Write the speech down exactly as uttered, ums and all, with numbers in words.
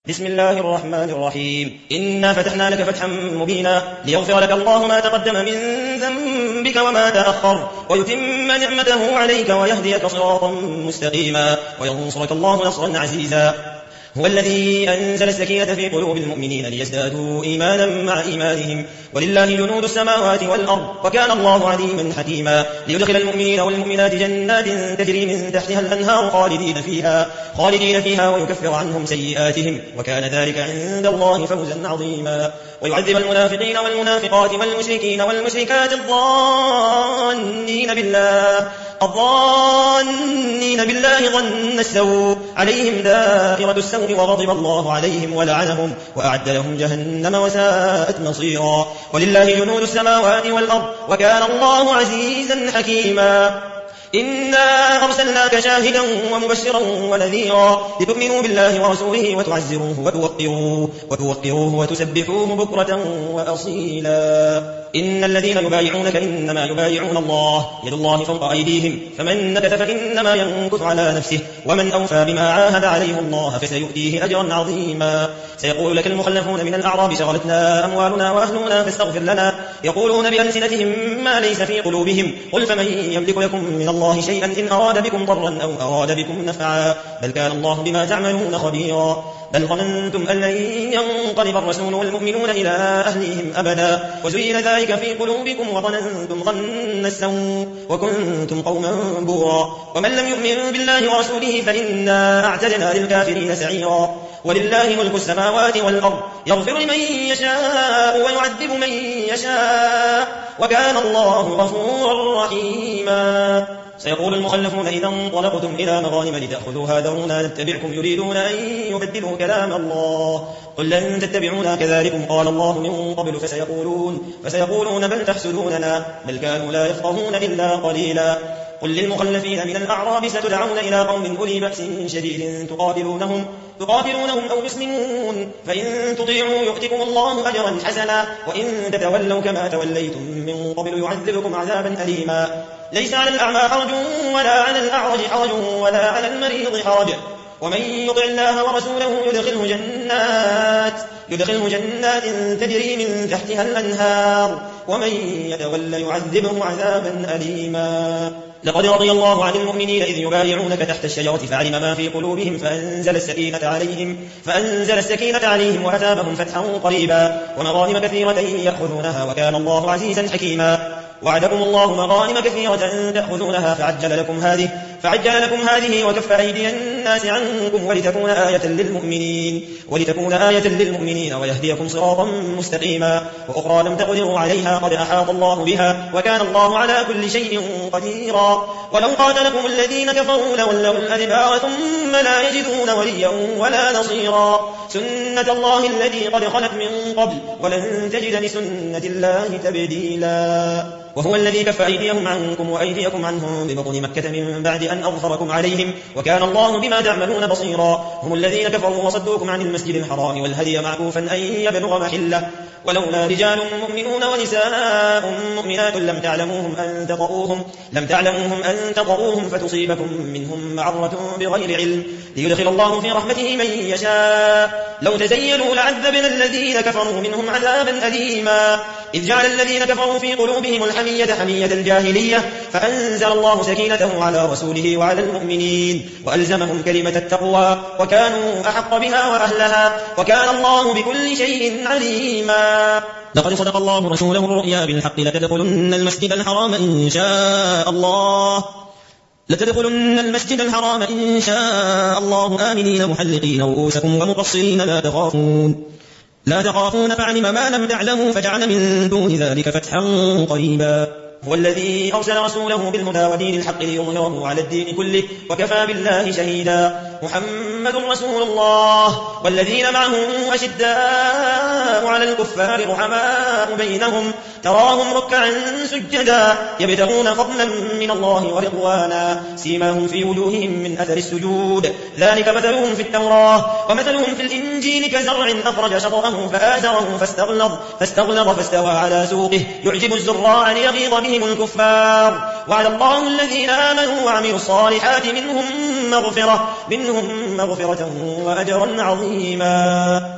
بسم الله الرحمن الرحيم. إنا فتحنا لك فتحا مبينا ليغفر لك الله ما تقدم من ذنبك وما تأخر ويتم نعمته عليك ويهديك صراطا مستقيما وينصرك الله نصرا عزيزا. هو الذي أنزل السكينة في قلوب المؤمنين ليزدادوا إيمانا مع إيمانهم ولله جنود السماوات والأرض وكان الله عليما حكيما. ليدخل المؤمنين والمؤمنات جنات تجري من تحتها الأنهار خالدين فيها, خالدين فيها ويكفر عنهم سيئاتهم وكان ذلك عند الله فوزا عظيما. ويعذب المنافقين والمنافقات والمشركين والمشركات الظانين بالله الظانين بالله ظن السوء عليهم دائرة السوء وغضب الله عليهم ولعنهم وأعد لهم جهنم وساءت مصيرا. ولله جنود السماوات والأرض وكان الله عزيزا حكيما. إنا أرسلناك شاهدا ومبشرا ونذيرا لتؤمنوا بالله ورسوله وتعزروه وتوقروه, وتوقروه وتسبحوه بكرة وأصيلا. إن الذين يبايعونك إنما يبايعون الله يد الله فوق أيديهم فمن نكث فإنما ينكث على نفسه ومن أوفى بما عاهد عليه الله فسيؤتيه أجرا عظيما. سيقول لك المخلفون من الأعراب شغلتنا أموالنا وأهلنا فاستغفر لنا يقولون بألسنتهم ما ليس في قلوبهم قل فمن يملك لكم من الله شيئا إن أراد بكم ضرا أو أراد بكم نفعا بل كان الله بما تعملون خبيرا. بل ظننتم أن لن ينقلب الرسول والمؤمنون إلى أهليهم أبدا وزين ذلك في قلوبكم وظننتم ظن السوء وكنتم قوما بورا. ومن لم يؤمن بالله ورسوله فإنا أعتدنا للكافرين سعيرا. ولله ملك السماوات والأرض يغفر لمن يشاء ويعذب من يشاء وكان الله غفورا رحيما. سيقول المخلفون إذا انطلقتم إلى مغانم لتأخذوها ذرونا نتبعكم يريدون أن يبدلوا كلام الله قل لن تتبعونا كذلكم قال الله من قبل فسيقولون, فسيقولون بل تحسدوننا بل كانوا لا يفقهون إلا قليلا. قل للمخلفين من الأعراب ستدعون إلى قوم أولي بأس شديد تقاتلونهم, تقاتلونهم أو يسلمون فإن تطيعوا يؤتكم الله أجرا حسنا وإن تتولوا كما توليتم من قبل يعذبكم عذابا أليما. ليس على الأعمى حرج ولا على الأعرج حرج ولا على المريض حرج ومن يطع الله ورسوله يدخله جنات, يدخله جنات تجري من تحتها الأنهار ومن يتولى يعذبه عذابا أليما. لقد رضي الله عن المؤمنين إذ يبايعونك تحت الشجرة فعلم ما في قلوبهم فأنزل السكينة عليهم, فأنزل السكينة عليهم وأثابهم فتحا قريبا ومغانم كثيرة يأخذونها وكان الله عزيزا حكيما. وعدكم الله مغانم كثيرة تأخذونها فعجل لكم هذه, فعجل لكم هذه وكف أيدي الناس عنكم ولتكون آية للمؤمنين, ولتكون آية للمؤمنين ويهديكم صراطا مستقيما. وأخرى لم تقدروا عليها قد أحاط الله بها وكان الله على كل شيء قديرا. ولو قاتلكم الذين كفروا لولوا الأدبار ثم لا يجدون وليا ولا نصيرا. سنة الله التي قد خلت من قبل ولن تجد لسنة الله تبديلا. وهو الذي كف أيديهم عنكم وأيديكم عنهم ببطن مكة من بعد أن أظهركم عليهم وكان الله بما تعملون بصيرا. هم الذين كفروا وصدوكم عن المسجد الحرام والهدي معكوفا أن يبلغ محله ولولا رجال مؤمنون ونساء مؤمنات لم تعلموهم أن تطؤوهم, لم تعلموهم أن تطؤوهم فتصيبكم منهم معرة بغير علم ليدخل الله في رحمته من يشاء. لو تزيلوا لعذبنا الذين كفروا منهم عذابا أليما. إذ جعل الذين كفروا في قلوبهم الحمية حمية الجاهلية فأنزل الله سكينته على رسوله وعلى المؤمنين وألزمهم كلمة التقوى وكانوا أحق بها وأهلها وكان الله بكل شيء عليما. لقد صدق الله رسوله الرؤيا بالحق لتدخلن المسجد الحرام إن شاء الله لتدخلن المسجد الحرام إن شاء الله آمنين محلقين رؤوسكم ومقصرين لا تخافون لا تخافون فعلم ما لم تعلموا فجعل من دون ذلك فتحا قريبا. هو الذي أرسل رسوله بالهدى ودين الحق ليظهره على الدين كله وكفى بالله شهيدا. محمد رسول الله والذين معه أشداء على الكفار رحماء بينهم تراهم ركعا سجدا يبتغون فضلا من الله ورضوانا سيماهم في وجوههم من أثر السجود ذلك مثلهم في التوراة ومثلهم في الإنجيل كزرع أخرج شطأه فآزره فاستغلظ, فاستغلظ فاستوى على سوقه يعجب الزراع ليغيظ بهم الكفار. وعلى الله الذين آمنوا وعملوا الصالحات منهم مغفرة, منهم مغفرة وأجرا عظيما.